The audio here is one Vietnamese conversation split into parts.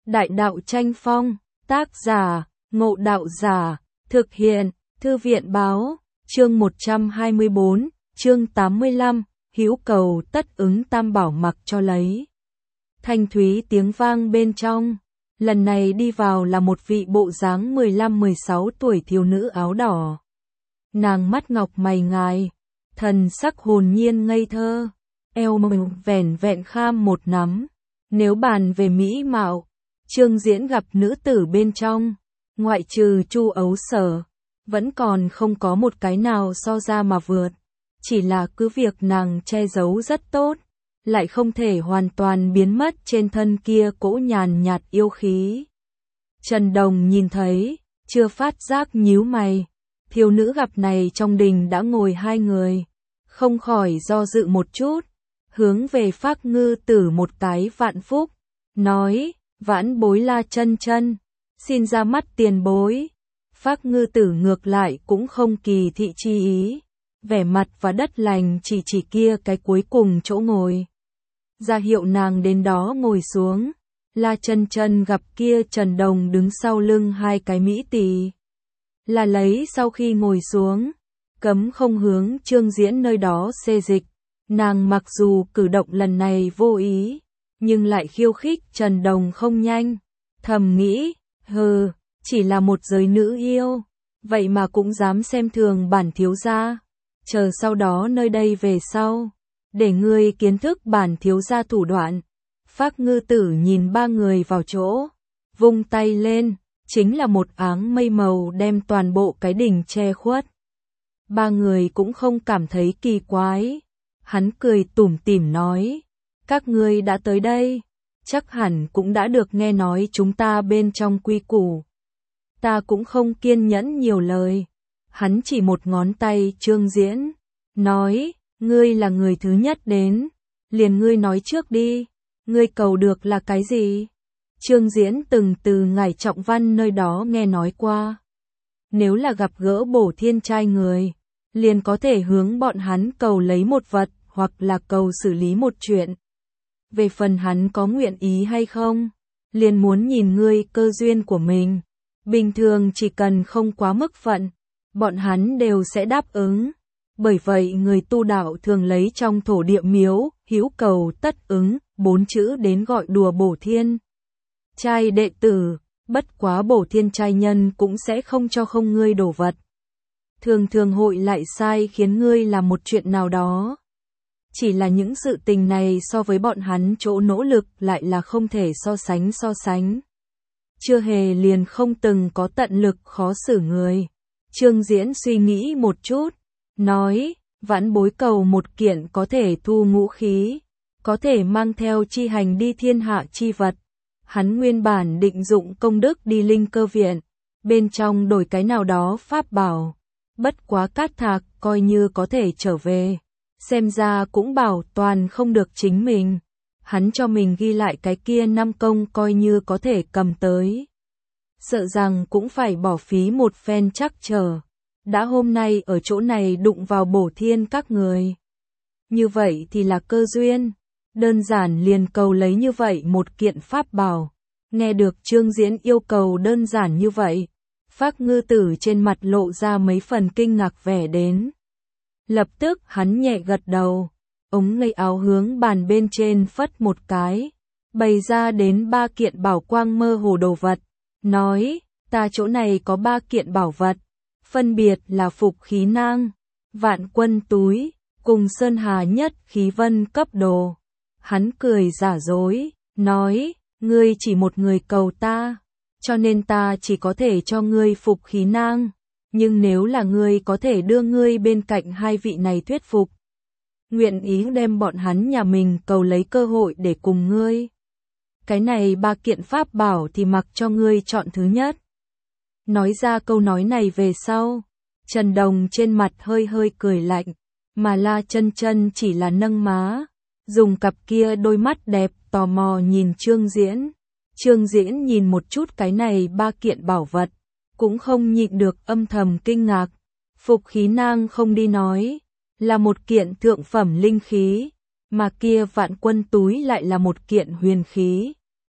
Đại đạo tranh phong, tác giả, Ngộ Đạo Giả, thực hiện, Thư viện báo, chương 124, chương 85, hữu cầu tất ứng tam bảo mặc cho lấy. Thanh thúy tiếng vang bên trong, lần này đi vào là một vị bộ dáng 15-16 tuổi thiếu nữ áo đỏ. Nàng mắt ngọc mày ngài, thần sắc hồn nhiên ngây thơ, eo mềm vẻn vẹn kham một nắm. Nếu bàn về mỹ mạo, Trương Diễn gặp nữ tử bên trong, ngoại trừ Chu Ấu Sở, vẫn còn không có một cái nào so ra mà vượt. Chỉ là cứ việc nàng che giấu rất tốt, lại không thể hoàn toàn biến mất trên thân kia cỗ nhàn nhạt yêu khí. Trần Đồng nhìn thấy, chưa phát giác nhíu mày. Thiếu nữ gặp này trong đình đã ngồi hai người, không khỏi do dự một chút, hướng về Phác Ngư Tử một cái vạn phúc, nói, vãn bối La Chân Chân, xin ra mắt tiền bối. Phác Ngư Tử ngược lại cũng không kỳ thị chi ý, vẻ mặt và đất lành chỉ kia cái cuối cùng chỗ ngồi. Ra hiệu nàng đến đó ngồi xuống, La Chân Chân gặp kia Trần Đồng đứng sau lưng hai cái mỹ tỳ. Là lấy sau khi ngồi xuống, cấm không hướng Trương Diễn nơi đó xê dịch. Nàng mặc dù cử động lần này vô ý, nhưng lại khiêu khích Trần Đồng không nhanh. Thầm nghĩ, chỉ là một giới nữ yêu, vậy mà cũng dám xem thường bản thiếu gia. Chờ sau đó nơi đây về sau, để ngươi kiến thức bản thiếu gia thủ đoạn. Phác Ngư Tử nhìn ba người vào chỗ, vung tay lên, chính là một áng mây màu đem toàn bộ cái đỉnh che khuất. Ba người cũng không cảm thấy kỳ quái. Hắn cười tủm tỉm nói, các ngươi đã tới đây, chắc hẳn cũng đã được nghe nói chúng ta bên trong quy củ. Ta cũng không kiên nhẫn nhiều lời. Hắn chỉ một ngón tay Trương Diễn, nói, ngươi là người thứ nhất đến, liền ngươi nói trước đi, ngươi cầu được là cái gì? Trương Diễn từng từ Ngải Trọng Văn nơi đó nghe nói qua. Nếu là gặp gỡ Bổ Thiên trai người, liền có thể hướng bọn hắn cầu lấy một vật, hoặc là cầu xử lý một chuyện. Về phần hắn có nguyện ý hay không, liền muốn nhìn ngươi cơ duyên của mình. Bình thường chỉ cần không quá mức phận, bọn hắn đều sẽ đáp ứng. Bởi vậy người tu đạo thường lấy trong thổ địa miếu, hữu cầu tất ứng, 4 chữ đến gọi đùa Bổ Thiên trai đệ tử, bất quá Bổ Thiên trai nhân cũng sẽ không cho không ngươi đổ vật. Thường hội lại sai khiến ngươi làm một chuyện nào đó. Chỉ là những sự tình này so với bọn hắn chỗ nỗ lực lại là không thể so sánh. Chưa hề liền không từng có tận lực khó xử người. Trương Diễn suy nghĩ một chút, nói, vãn bối cầu một kiện có thể thu ngũ khí, có thể mang theo chi hành đi thiên hạ chi vật. Hắn nguyên bản định dụng công đức đi Linh Cơ Viện, bên trong đổi cái nào đó pháp bảo. Bất quá Cát Thạc coi như có thể trở về, xem ra cũng bảo toàn không được chính mình. Hắn cho mình ghi lại cái kia 5 công coi như có thể cầm tới. Sợ rằng cũng phải bỏ phí một phen chắc trở. Đã hôm nay ở chỗ này đụng vào Bổ Thiên các người. Như vậy thì là cơ duyên. Đơn giản liền cầu lấy như vậy một kiện pháp bảo. Nghe được Trương Diễn yêu cầu đơn giản như vậy, Phác Ngư Tử trên mặt lộ ra mấy phần kinh ngạc vẻ đến. Lập tức hắn nhẹ gật đầu, ống tay áo hướng bàn bên trên phất một cái, bày ra đến 3 kiện bảo quang mơ hồ đồ vật, nói, ta chỗ này có 3 kiện bảo vật, phân biệt là Phục Khí Nang, Vạn Quân Túi, cùng Sơn Hà Nhất Khí Vân cấp đồ. Hắn cười giả dối, nói, ngươi chỉ một người cầu ta, cho nên ta chỉ có thể cho ngươi Phục Khí Nang, nhưng nếu là ngươi có thể đưa ngươi bên cạnh hai vị này thuyết phục, nguyện ý đem bọn hắn nhà mình cầu lấy cơ hội để cùng ngươi. Cái này 3 kiện pháp bảo thì mặc cho ngươi chọn thứ nhất. Nói ra câu nói này về sau, Trần Đồng trên mặt hơi cười lạnh, mà La Chân Chân chỉ là nâng má, dùng cặp kia đôi mắt đẹp tò mò nhìn Trương Diễn. Trương Diễn nhìn một chút cái này 3 kiện bảo vật, cũng không nhịn được âm thầm kinh ngạc. Phục Khí Nang không đi nói, là một kiện thượng phẩm linh khí, mà kia Vạn Quân Túi lại là một kiện huyền khí.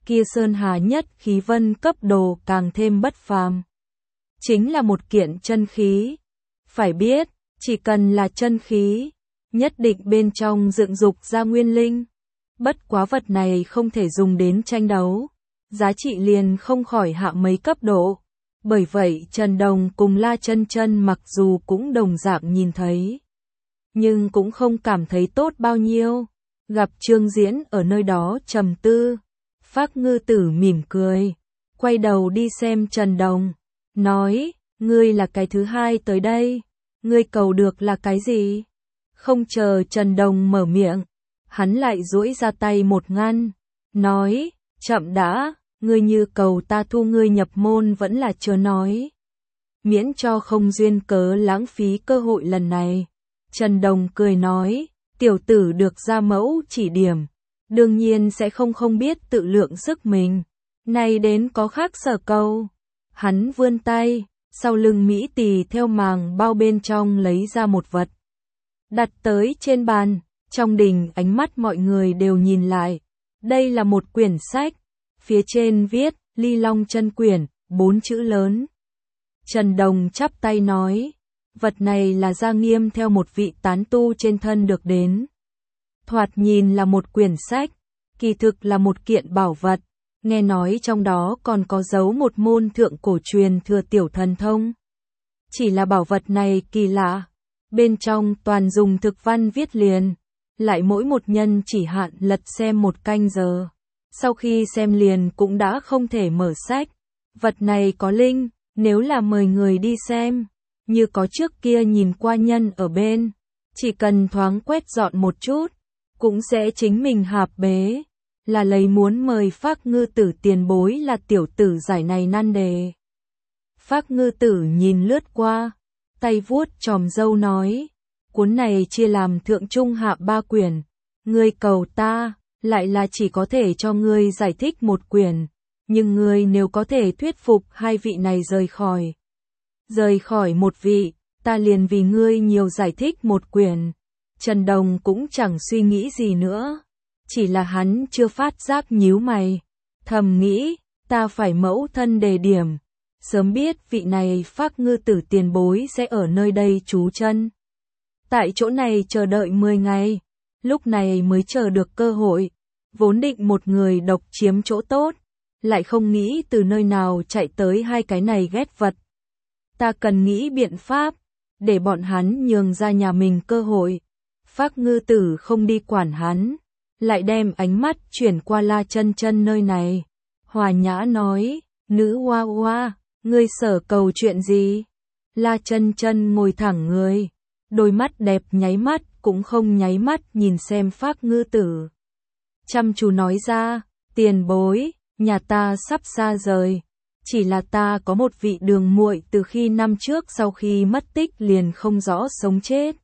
kia sơn hà nhất khí vân cấp đồ càng thêm bất phàm. Chính là một kiện chân khí. Phải biết, chỉ cần là chân khí, nhất định bên trong dựng dục ra nguyên linh. Bất quá vật này không thể dùng đến tranh đấu, giá trị liền không khỏi hạ mấy cấp độ. Bởi vậy Trần Đồng cùng La Chân Chân mặc dù cũng đồng dạng nhìn thấy, nhưng cũng không cảm thấy tốt bao nhiêu. Gặp Trương Diễn ở nơi đó trầm tư, Phác Ngư Tử mỉm cười, quay đầu đi xem Trần Đồng, nói, ngươi là cái thứ hai tới đây, ngươi cầu được là cái gì? Không chờ Trần Đồng mở miệng, hắn lại duỗi ra tay một ngăn, nói, chậm đã, ngươi như cầu ta thu ngươi nhập môn vẫn là chưa nói. Miễn cho không duyên cớ lãng phí cơ hội lần này. Trần Đồng cười nói, tiểu tử được gia mẫu chỉ điểm, đương nhiên sẽ không biết tự lượng sức mình. Này đến có khác sở cầu. Hắn vươn tay, sau lưng Mỹ Tỳ theo màng bao bên trong lấy ra một vật. Đặt tới trên bàn, trong đình ánh mắt mọi người đều nhìn lại. Đây là một quyển sách, phía trên viết, Ly Long Chân Quyển, 4 chữ lớn. Trần Đồng chắp tay nói, vật này là Gia Nghiêm theo một vị tán tu trên thân được đến. Thoạt nhìn là một quyển sách, kỳ thực là một kiện bảo vật, nghe nói trong đó còn có giấu một môn thượng cổ truyền thừa tiểu thần thông. Chỉ là bảo vật này kỳ lạ, bên trong toàn dùng thực văn viết liền, lại mỗi một nhân chỉ hạn lật xem 1 canh giờ. Sau khi xem liền cũng đã không thể mở sách. Vật này có linh, nếu là mời người đi xem, như có trước kia nhìn qua nhân ở bên, chỉ cần thoáng quét dọn một chút, cũng sẽ chính mình hạp bế, là lấy muốn mời Phác Ngư Tử tiền bối là tiểu tử giải này nan đề. Phác Ngư Tử nhìn lướt qua, tay vuốt chòm râu nói, cuốn này chia làm thượng trung hạ 3 quyển, ngươi cầu ta, lại là chỉ có thể cho ngươi giải thích 1 quyển, nhưng ngươi nếu có thể thuyết phục 2 vị này rời khỏi 1 vị, ta liền vì ngươi nhiều giải thích 1 quyển. Trần Đồng cũng chẳng suy nghĩ gì nữa, chỉ là hắn chưa phát giác nhíu mày, thầm nghĩ, ta phải mẫu thân đề điểm, sớm biết vị này Phác Ngư Tử tiền bối sẽ ở nơi đây trú chân. Tại chỗ này chờ đợi 10 ngày, lúc này mới chờ được cơ hội, vốn định một người độc chiếm chỗ tốt, lại không nghĩ từ nơi nào chạy tới 2 cái này ghét vật. Ta cần nghĩ biện pháp, để bọn hắn nhường ra nhà mình cơ hội. Phác Ngư Tử không đi quản hắn, lại đem ánh mắt chuyển qua La Chân Chân nơi này. Hòa nhã nói, nữ hoa hoa, ngươi sở cầu chuyện gì? La Chân Chân ngồi thẳng người, đôi mắt đẹp nháy mắt cũng không nháy mắt nhìn xem Phác Ngư Tử. Chăm chú nói ra, tiền bối, nhà ta sắp xa rời, chỉ là ta có một vị đường muội từ khi năm trước sau khi mất tích liền không rõ sống chết.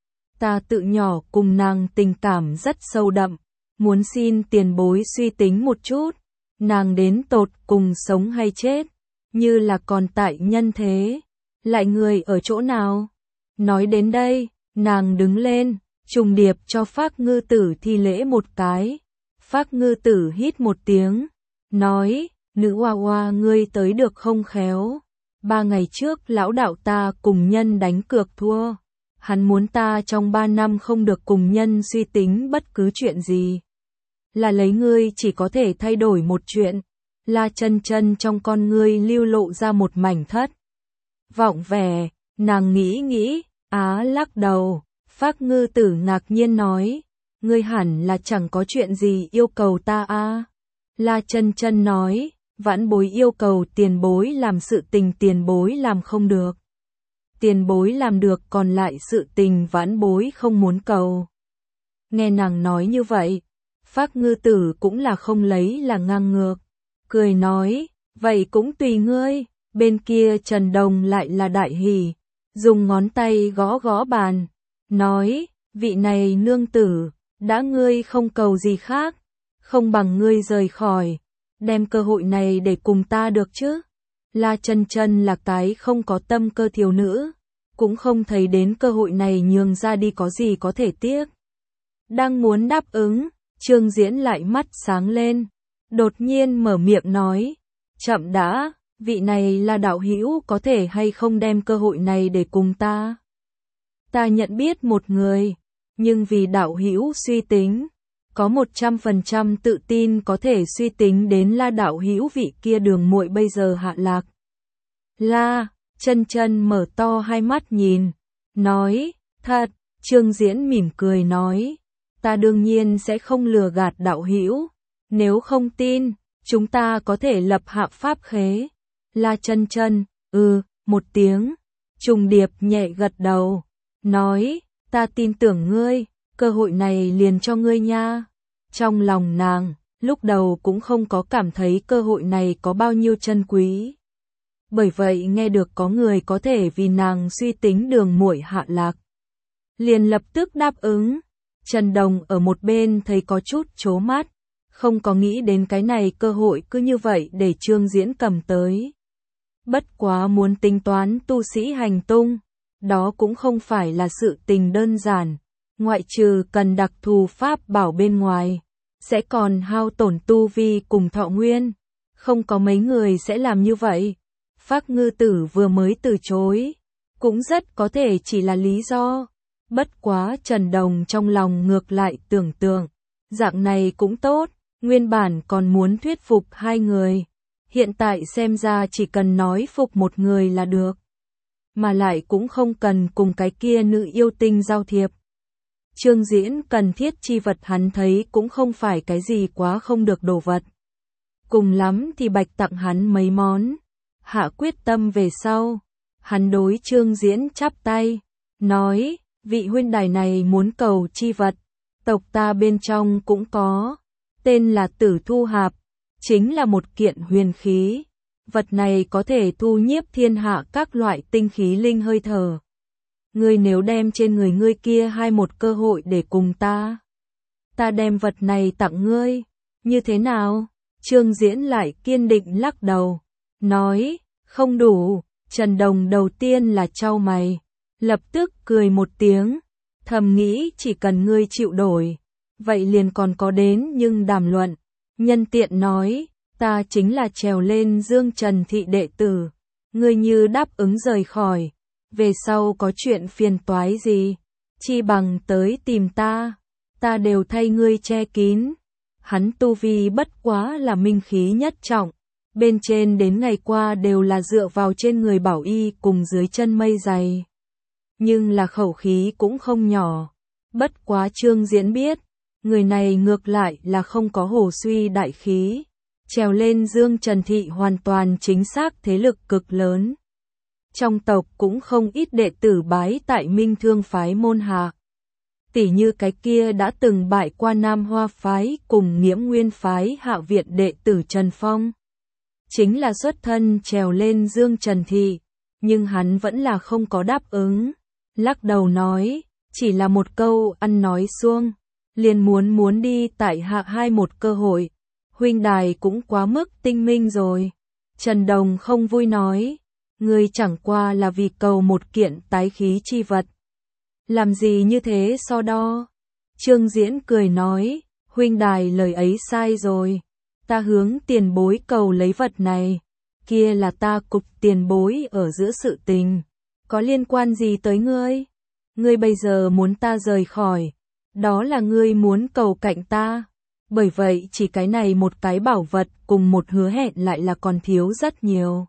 Ta tự nhỏ cùng nàng tình cảm rất sâu đậm, muốn xin tiền bối suy tính một chút, nàng đến tột cùng sống hay chết, như là còn tại nhân thế, lại người ở chỗ nào? Nói đến đây, nàng đứng lên, trùng điệp cho Phác Ngư Tử thi lễ một cái. Phác Ngư Tử hít một tiếng, nói, nữ hoa hoa ngươi tới được không khéo. 3 ngày trước lão đạo ta cùng nhân đánh cược thua. Hắn muốn ta trong 3 năm không được cùng nhân suy tính bất cứ chuyện gì. Là lấy ngươi chỉ có thể thay đổi một chuyện. La Chân Chân trong con ngươi lưu lộ ra một mảnh thất vọng vẻ, nàng nghĩ, lắc đầu. Phác Ngư Tử ngạc nhiên nói, ngươi hẳn là chẳng có chuyện gì yêu cầu ta a. La Chân Chân nói, vãn bối yêu cầu tiền bối làm sự tình tiền bối làm không được. Tiền bối làm được còn lại sự tình vãn bối không muốn cầu. Nghe nàng nói như vậy, Phác Ngư Tử cũng là không lấy là ngang ngược, cười nói, vậy cũng tùy ngươi. Bên kia Trần Đồng lại là đại hỉ, dùng ngón tay gõ gõ bàn, nói, vị này nương tử, đã ngươi không cầu gì khác, không bằng ngươi rời khỏi, đem cơ hội này để cùng ta được chứ. La Chân Chân là cái không có tâm cơ thiếu nữ, cũng không thấy đến cơ hội này nhường ra đi có gì có thể tiếc. Đang muốn đáp ứng, Trương Diễn lại mắt sáng lên, đột nhiên mở miệng nói, chậm đã, vị này là đạo hữu có thể hay không đem cơ hội này để cùng ta. Ta nhận biết một người, nhưng vì đạo hữu suy tính, có 100% tự tin có thể suy tính đến La đạo hữu vị kia đường muội bây giờ hạ lạc. La, Chân Chân mở to hai mắt nhìn, nói, thật, Trương Diễn mỉm cười nói, ta đương nhiên sẽ không lừa gạt đạo hữu, nếu không tin, chúng ta có thể lập hạ pháp khế. La Chân Chân, một tiếng, trùng điệp nhẹ gật đầu, nói, ta tin tưởng ngươi, cơ hội này liền cho ngươi nha. Trong lòng nàng, lúc đầu cũng không có cảm thấy cơ hội này có bao nhiêu chân quý. Bởi vậy nghe được có người có thể vì nàng suy tính đường muội hạ lạc, liền lập tức đáp ứng. Trần Đồng ở một bên thấy có chút chố mắt, không có nghĩ đến cái này cơ hội cứ như vậy để Trương Diễn cầm tới. Bất quá muốn tính toán tu sĩ hành tung, đó cũng không phải là sự tình đơn giản, ngoại trừ cần đặc thù pháp bảo bên ngoài, sẽ còn hao tổn tu vi cùng thọ nguyên, không có mấy người sẽ làm như vậy. Phác Ngư Tử vừa mới từ chối, cũng rất có thể chỉ là lý do. Bất quá Trần Đồng trong lòng ngược lại tưởng tượng, dạng này cũng tốt, nguyên bản còn muốn thuyết phục hai người, hiện tại xem ra chỉ cần nói phục một người là được, mà lại cũng không cần cùng cái kia nữ yêu tinh giao thiệp. Trương Diễn cần thiết chi vật hắn thấy cũng không phải cái gì quá không được đồ vật. Cùng lắm thì bạch tặng hắn mấy món. Hạ quyết tâm về sau, hắn đối Trương Diễn chắp tay, nói, vị huynh đài này muốn cầu chi vật, tộc ta bên trong cũng có, tên là Tử Thu Hạp, chính là một kiện huyền khí, vật này có thể thu nhiếp thiên hạ các loại tinh khí linh hơi thở. Ngươi nếu đem trên người ngươi kia hai một cơ hội để cùng ta đem vật này tặng ngươi, như thế nào? Trương Diễn lại kiên định lắc đầu, nói, không đủ. Trần Đồng đầu tiên là chau mày, lập tức cười một tiếng, thầm nghĩ chỉ cần ngươi chịu đổi, vậy liền còn có đến nhưng đàm luận. Nhân tiện nói, ta chính là trèo lên Dương Trần thị đệ tử, ngươi như đáp ứng rời khỏi, về sau có chuyện phiền toái gì, chi bằng tới tìm ta đều thay ngươi che kín. Hắn tu vi bất quá là minh khí nhất trọng, bên trên đến ngày qua đều là dựa vào trên người bảo y cùng dưới chân mây dày. Nhưng là khẩu khí cũng không nhỏ. Bất quá Trương Diễn biết, người này ngược lại là không có hồ suy đại khí. Trèo lên Dương Trần thị hoàn toàn chính xác thế lực cực lớn. Trong tộc cũng không ít đệ tử bái tại Minh Thương phái môn hạ. Tỉ như cái kia đã từng bại qua Nam Hoa phái cùng Nghiễm Nguyên phái Hạ viện đệ tử Trần Phong. Chính là xuất thân trèo lên Dương Trần thị, nhưng hắn vẫn là không có đáp ứng. Lắc đầu nói, chỉ là một câu ăn nói xuông, liền muốn đi tại hạ hai một cơ hội. Huynh đài cũng quá mức tinh minh rồi. Trần Đồng không vui nói, ngươi chẳng qua là vì cầu một kiện tái khí chi vật. Làm gì như thế so đo? Trương Diễn cười nói, huynh đài lời ấy sai rồi. Ta hướng tiền bối cầu lấy vật này, kia là ta cục tiền bối ở giữa sự tình. Có liên quan gì tới ngươi? Ngươi bây giờ muốn ta rời khỏi, đó là ngươi muốn cầu cạnh ta. Bởi vậy chỉ cái này một cái bảo vật cùng một hứa hẹn lại là còn thiếu rất nhiều.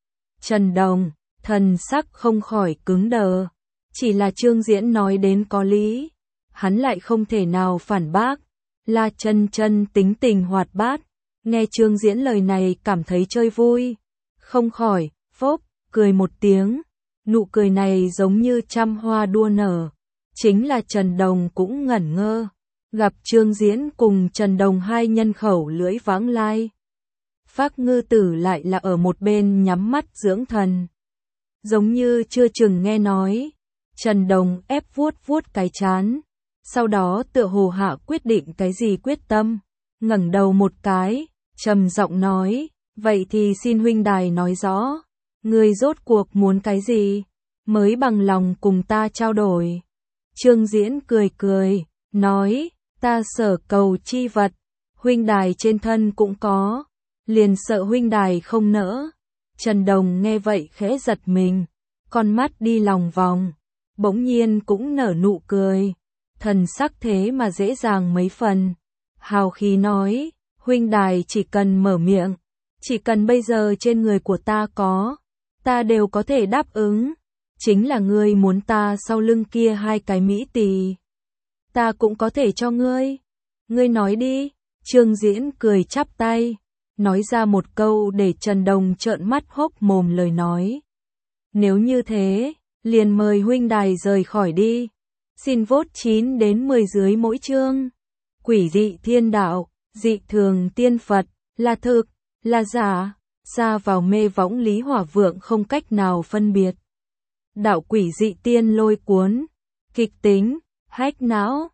Trần Đồng, thần sắc không khỏi cứng đờ. Chỉ là Trương Diễn nói đến có lý, hắn lại không thể nào phản bác. La Chân Chân tính tình hoạt bát, nghe Trương Diễn lời này cảm thấy chơi vui, không khỏi phốc cười một tiếng. Nụ cười này giống như trăm hoa đua nở. Chính là Trần Đồng cũng ngẩn ngơ, gặp Trương Diễn cùng Trần Đồng hai nhân khẩu lưỡi vãng lai. Phác Ngư Tử lại là ở một bên nhắm mắt dưỡng thần, giống như chưa chừng nghe nói. Trần Đồng ép vuốt cái trán, sau đó tựa hồ hạ quyết định cái gì quyết tâm, ngẩng đầu một cái, trầm giọng nói, vậy thì xin huynh đài nói rõ, ngươi rốt cuộc muốn cái gì, mới bằng lòng cùng ta trao đổi. Trương Diễn cười, nói, ta sở cầu chi vật, huynh đài trên thân cũng có, liền sợ huynh đài không nỡ. Trần Đồng nghe vậy khẽ giật mình, con mắt đi lòng vòng, bỗng nhiên cũng nở nụ cười, thần sắc thế mà dễ dàng mấy phần. Hào khí nói, huynh đài chỉ cần mở miệng, chỉ cần bây giờ trên người của ta có, ta đều có thể đáp ứng. Chính là ngươi muốn ta sau lưng kia 2 cái mỹ tỳ, ta cũng có thể cho ngươi. Ngươi nói đi. Trương Diễn cười chắp tay, nói ra một câu để Trần Đồng trợn mắt hốc mồm lời nói. Nếu như thế, liền mời huynh đài rời khỏi đi. Xin vote 9 đến 10 dưới mỗi chương. Quỷ dị thiên đạo, dị thường tiên Phật, là thực, là giả, xa vào mê võng Lý Hỏa Vượng không cách nào phân biệt. Đạo quỷ dị tiên lôi cuốn, kịch tính, hack não.